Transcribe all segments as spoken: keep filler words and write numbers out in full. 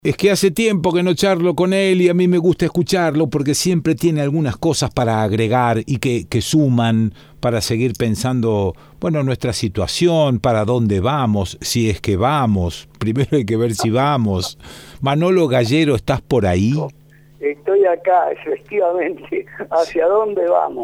Es que hace tiempo que no charlo con él y a mí me gusta escucharlo porque siempre tiene algunas cosas para agregar y que, que suman para seguir pensando, bueno, nuestra situación, para dónde vamos, si es que vamos. Primero hay que ver si vamos. Manolo Gallero, ¿estás por ahí? Estoy acá, efectivamente. ¿Hacia dónde vamos?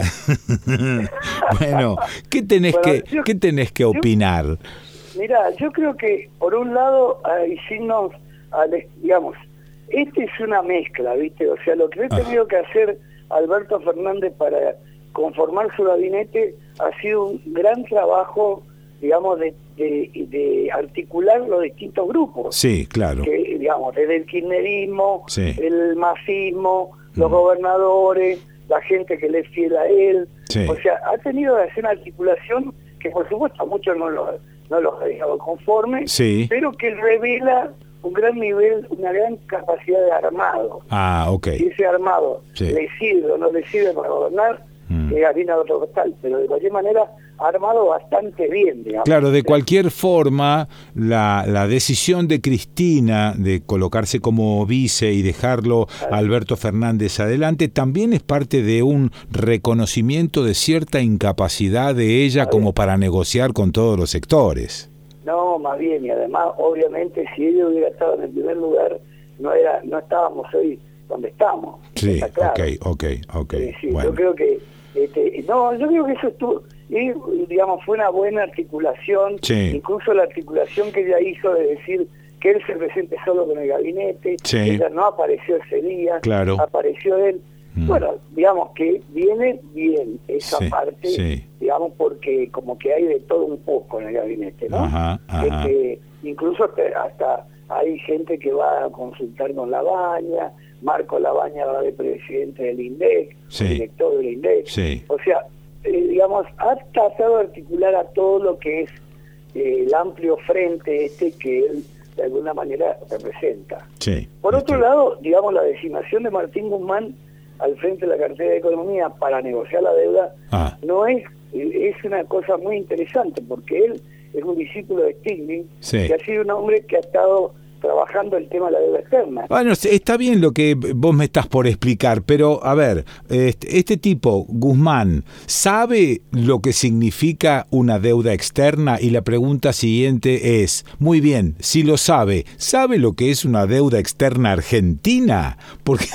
Bueno, ¿qué tenés, bueno, que, yo, ¿qué tenés que opinar? Yo, mirá, yo creo que por un lado hay signos... digamos, este es una mezcla, ¿viste? O sea, lo que ha tenido que hacer Alberto Fernández para conformar su gabinete ha sido un gran trabajo, digamos, de, de, de articular los distintos grupos. Sí, claro. Que, digamos, desde el kirchnerismo, sí. el masismo, los mm. gobernadores, la gente que le es fiel a él. Sí. O sea, ha tenido que hacer una articulación que, por supuesto, a muchos no los no los ha dejado conforme, sí. pero que revela un gran nivel, una gran capacidad de armado. Ah, ok. Y ese armado sí. le sirve o no le sirve para gobernar, mm. que es harina de otro costal, pero de cualquier manera armado bastante bien, digamos. Claro, de cualquier forma, la, la decisión de Cristina de colocarse como vice y dejarlo a Alberto Fernández adelante también es parte de un reconocimiento de cierta incapacidad de ella como para negociar con todos los sectores. No, más bien, y además, obviamente, si ella hubiera estado en el primer lugar, no era, no estábamos hoy donde estamos. Sí, claro. ok, ok, ok. Sí, sí, bueno. Yo creo que, este, no, yo creo que eso estuvo, y, digamos, fue una buena articulación, sí. incluso la articulación que ella hizo de decir que él se presente solo con el gabinete, sí. ella no apareció ese día, claro. apareció él. Mm. Bueno, digamos que viene bien esa sí, parte, sí. digamos, porque como que hay de todo un poco en el gabinete, ¿no? Ajá, ajá. Este, incluso hasta, hasta hay gente que va a consultar con Labaña, Marco Labaña va de presidente del INDEC, sí. director del INDEC. Sí. O sea, eh, digamos, ha tratado de articular a todo lo que es eh, el amplio frente este que él de alguna manera representa. Sí. Por Estoy... otro lado, digamos, la designación de Martín Guzmán al frente de la cartera de Economía para negociar la deuda ah. no es es una cosa muy interesante porque él es un discípulo de Stiglitz sí. que ha sido un hombre que ha estado trabajando el tema de la deuda externa. Bueno, está bien lo que vos me estás por explicar, pero a ver, este, este tipo, Guzmán, ¿sabe lo que significa una deuda externa? Y la pregunta siguiente es, muy bien, si lo sabe, ¿sabe lo que es una deuda externa argentina? Porque,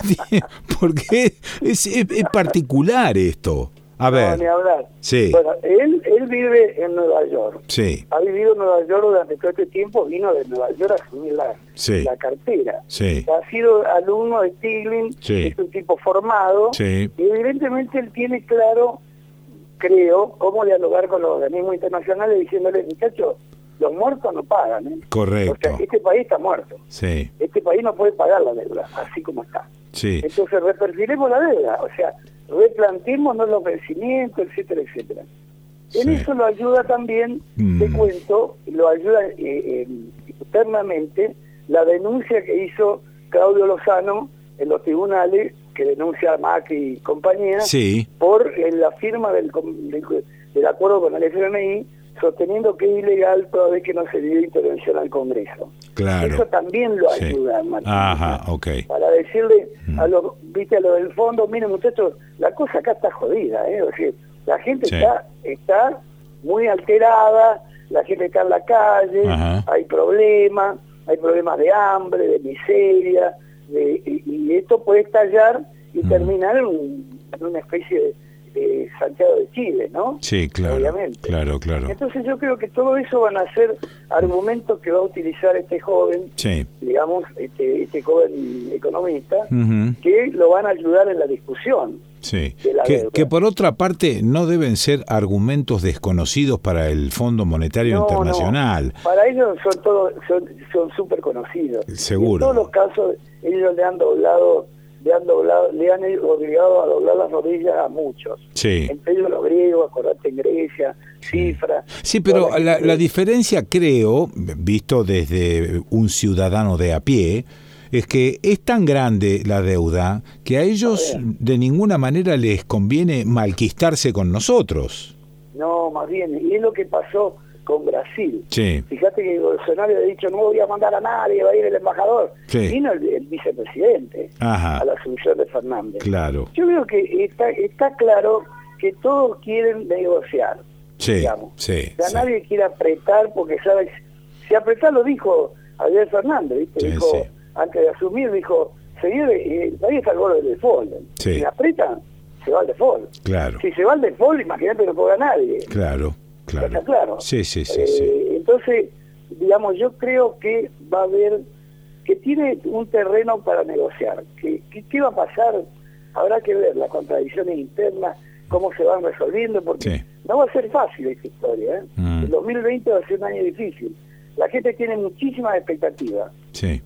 porque es, es, es particular esto. A ver. No, ni hablar. Sí. Bueno, él, él vive en Nueva York. Sí. Ha vivido en Nueva York durante todo este tiempo, vino de Nueva York a asumir la, sí. la cartera. Sí. Ha sido alumno de Stiglitz, sí. es un tipo formado, sí. y evidentemente él tiene claro, creo, cómo dialogar con los organismos internacionales diciéndole, muchachos, los muertos no pagan. ¿eh? Correcto. O sea, este país está muerto. Sí. Este país no puede pagar la deuda, así como está. Sí. Entonces reperfilemos la deuda, o sea, replanteémonos los vencimientos, etcétera, etcétera. En sí. eso lo ayuda también, mm. te cuento, lo ayuda eh, eh, internamente la denuncia que hizo Claudio Lozano en los tribunales, que denuncia a Macri y compañía, sí. por eh, la firma del, del, del acuerdo con el F M I, sosteniendo que es ilegal toda vez que no se dio intervención al Congreso. Claro. Eso también lo sí. ayuda, Martín. Ajá, ok. Para decirle mm. a los, viste, a los del fondo, miren muchachos, la cosa acá está jodida, ¿eh? O sea, la gente sí. está, está muy alterada, la gente está en la calle, Ajá. hay problemas, hay problemas de hambre, de miseria, de, y, y esto puede estallar y mm. terminar en, un, en una especie de de Santiago de Chile, ¿no? Sí, claro, obviamente. claro, claro. Entonces yo creo que todo eso van a ser argumentos que va a utilizar este joven, sí. digamos, este, este joven economista, uh-huh. que lo van a ayudar en la discusión. Sí, que, que por otra parte no deben ser argumentos desconocidos para el Fondo Monetario no, Internacional. No. Para ellos son todos son son súper conocidos. Seguro. En todos los casos ellos le han doblado le han doblado, le han obligado a doblar las rodillas a muchos. Sí. Entre ellos los griegos, acordate en Grecia, Cifra. Sí, pero la, la diferencia, creo, visto desde un ciudadano de a pie, es que es tan grande la deuda que a ellos de ninguna manera les conviene malquistarse con nosotros. No, más bien, y es lo que pasó con Brasil. Sí. Fíjate que Bolsonaro ha dicho, no voy a mandar a nadie, va a ir el embajador. Sí. Vino el, el vicepresidente Ajá. a la asunción de Fernández. Claro. Yo creo que está, está claro que todos quieren negociar. Sí, digamos. sí. O sea, sí. nadie quiere apretar porque sabe, si apretar lo dijo ayer Fernández, ¿viste? Sí, dijo, sí. antes de asumir, dijo, señores, eh, ahí está el borde del default. Sí. Si apretan, se va al default. Claro. Si se va al default, imagínate, no cobra nadie. Claro, claro. ¿Está claro? Sí, sí, sí, Eh, sí. Entonces, digamos, yo creo que va a haber, que tiene un terreno para negociar. ¿Qué, qué, qué va a pasar? Habrá que ver las contradicciones internas, cómo se van resolviendo, porque Sí. no va a ser fácil esta historia. ¿eh? Mm. El dos mil veinte va a ser un año difícil. La gente tiene muchísimas expectativas. Sí.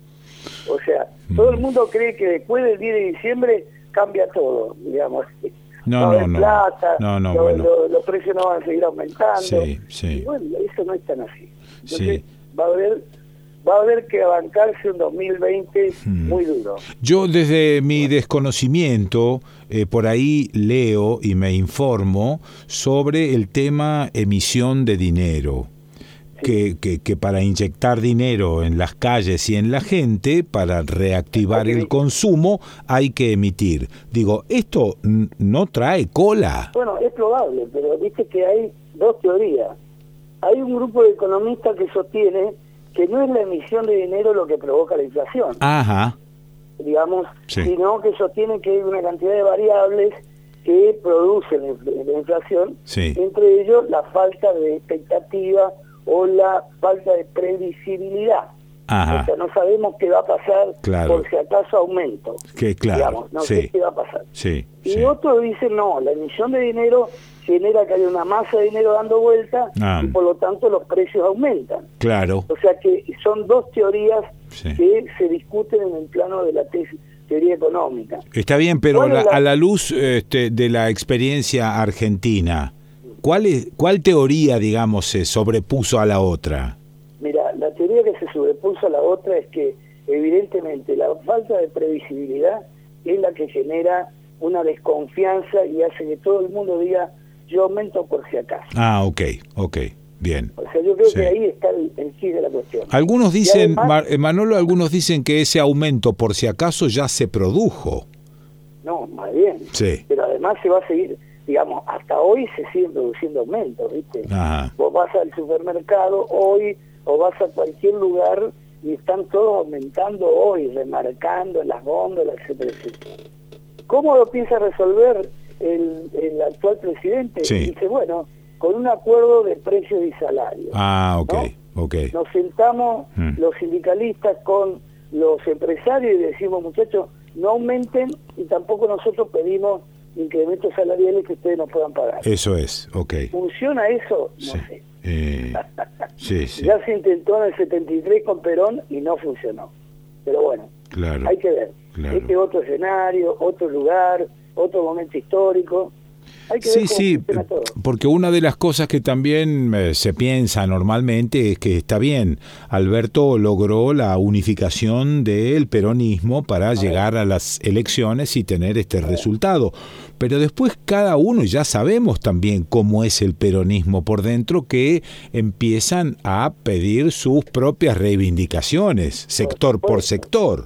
O sea, Mm. todo el mundo cree que después del diez de diciembre cambia todo, digamos. No, va a no, haber no. plata, No, no, lo- bueno. lo- los precios no van a seguir aumentando. Sí, sí. Y bueno, eso no es tan así. Entonces, Sí. va a haber va a haber que bancarse un dos mil veinte Mm. muy duro. Yo desde mi desconocimiento, eh, por ahí leo y me informo sobre el tema emisión de dinero. Que, que, que para inyectar dinero en las calles y en la gente, para reactivar el consumo, hay que emitir. Digo, esto n- no trae cola. Bueno, es probable, pero viste que hay dos teorías. Hay un grupo de economistas que sostiene que no es la emisión de dinero lo que provoca la inflación, Ajá, digamos, Sí. sino que sostienen que hay una cantidad de variables que producen la infl- la inflación, sí, entre ellos la falta de expectativa o la falta de previsibilidad. ajá, O sea, no sabemos qué va a pasar, Claro. por si acaso aumento. que claro, Digamos, no sí, sé qué va a pasar. sí, Y sí. otros dicen, no, la emisión de dinero genera que haya una masa de dinero dando vuelta Ah. y por lo tanto los precios aumentan. Claro, O sea que son dos teorías Sí. que se discuten en el plano de la tesis, teoría económica. está bien, pero ¿Cuál la- es la- a la luz este, de la experiencia argentina, ¿cuál, es, ¿cuál teoría, digamos, se sobrepuso a la otra? Mira, la teoría que se sobrepuso a la otra es que evidentemente la falta de previsibilidad es la que genera una desconfianza y hace que todo el mundo diga, yo aumento por si acaso. Ah, ok, ok, bien. O sea, yo creo Sí. que ahí está el, el quid de la cuestión. Algunos dicen, además- Mar- eh, Manolo, algunos dicen que ese aumento, por si acaso, ya se produjo. No, más bien. Sí. Pero además se va a seguir, digamos, hasta hoy se siguen produciendo aumentos, ¿viste? Ajá. Vos vas al supermercado hoy o vas a cualquier lugar y están todos aumentando hoy, remarcando en las góndolas, etcétera, etcétera. ¿Cómo lo piensa resolver el, el actual presidente? Sí. Dice, bueno, con un acuerdo de precios y salarios. Ah, ok, ok. Nos sentamos Mm. los sindicalistas con los empresarios y decimos, muchachos, no aumenten y tampoco nosotros pedimos incrementos salariales que ustedes no puedan pagar. Eso es, ok. ¿Funciona eso? No Sí. sé. Eh, sí, sí, Ya se intentó en el setenta y tres con Perón y no funcionó. Pero bueno, claro. hay que ver. claro. Este otro escenario, otro lugar, otro momento histórico. Hay que Sí, ver cómo sí, funciona todo. porque una de las cosas que también eh, se piensa normalmente es que está bien, Alberto logró la unificación del peronismo para llegar a las elecciones y tener este resultado, pero después cada uno, ya sabemos también cómo es el peronismo por dentro, que empiezan a pedir sus propias reivindicaciones, sector por supuesto. sector.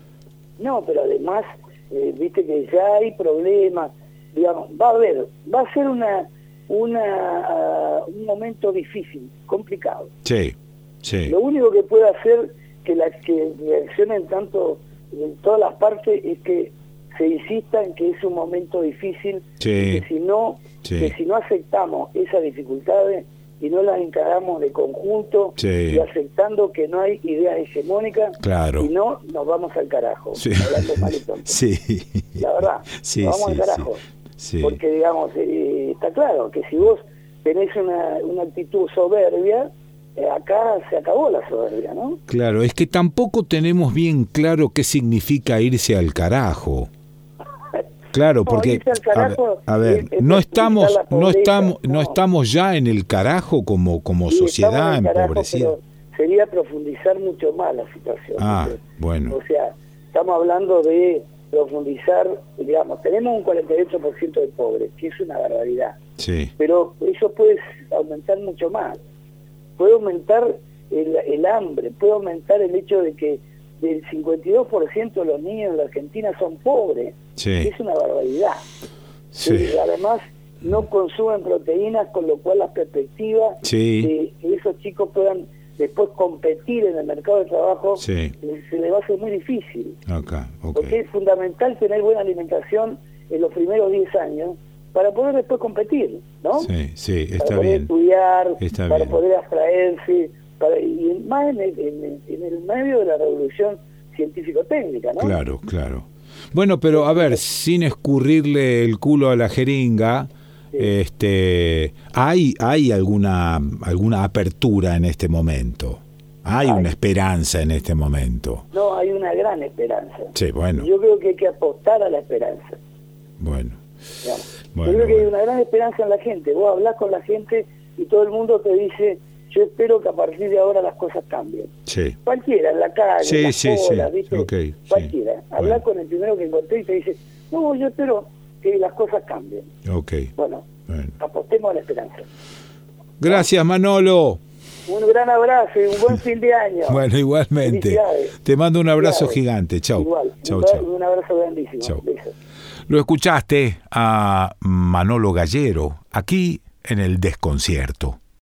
No, pero además, eh, viste que ya hay problemas, digamos, va a haber, va a ser una, una ah, un momento difícil, complicado. Sí, sí, Lo único que puede hacer que las que reaccionen tanto en todas las partes es que se insista en que es un momento difícil, Sí. y que si no, Sí. que si no aceptamos esas dificultades y no las encaramos de conjunto Sí. y aceptando que no hay ideas hegemónicas, Claro. si no, nos vamos al carajo, Sí. hablando mal y tonto. sí. La verdad, Sí, nos vamos sí, al carajo. sí. Sí. Porque, digamos, eh, está claro que si vos tenés una, una actitud soberbia, eh, acá se acabó la soberbia, ¿no? Claro, es que tampoco tenemos bien claro qué significa irse al carajo. Claro, No, porque irse al carajo a ver, es- es no profundizar estamos la no pobreza, estamos no no. estamos ya en el carajo como como Sí, sociedad estamos en el carajo, empobrecida. pero sería profundizar mucho más la situación. Ah, ¿viste? bueno. O sea, estamos hablando de profundizar, digamos, tenemos un cuarenta y ocho por ciento de pobres, que es una barbaridad, Sí. pero eso puede aumentar mucho más. puede aumentar el, el hambre, puede aumentar el hecho de que del cincuenta y dos por ciento de los niños en la Argentina son pobres. Sí. Es una barbaridad. Sí. Y además no consumen proteínas, con lo cual las perspectivas Sí. de que esos chicos puedan después competir en el mercado de trabajo, Sí. se les va a hacer muy difícil. Acá, ok. Porque es fundamental tener buena alimentación en los primeros diez años para poder después competir, ¿no? Sí, sí, Para está poder bien. estudiar, Está para bien. poder abstraerse, para, y más en el, en, el, en el medio de la revolución científico-técnica, ¿no? Claro, claro. Bueno, pero a ver, sin escurrirle el culo a la jeringa, Sí. este, hay, hay alguna, alguna apertura en este momento. Hay Hay. una esperanza en este momento. No, hay una gran esperanza. Sí, bueno, Yo creo que hay que apostar a la esperanza. bueno. Digamos. Bueno, Yo creo que bueno. hay una gran esperanza en la gente. Vos hablás con la gente y todo el mundo te dice, yo espero que a partir de ahora las cosas cambien. Sí, Cualquiera, en la calle, Sí, en las sí, sí. colas, ¿viste? Ok, sí. Cualquiera. Hablá Bueno. con el primero que encontré y te dice, no, yo espero que las cosas cambien. ok. Bueno, Bueno. apostemos a la esperanza. Gracias, Manolo. Un gran abrazo y un buen fin de año. Bueno, igualmente. Felicidades. Te mando un abrazo Felicidades. gigante. Chau. Igual. Chau, un, chau. un abrazo grandísimo. Chau. Besos. Lo escuchaste a Manolo Gallero aquí en El Desconcierto.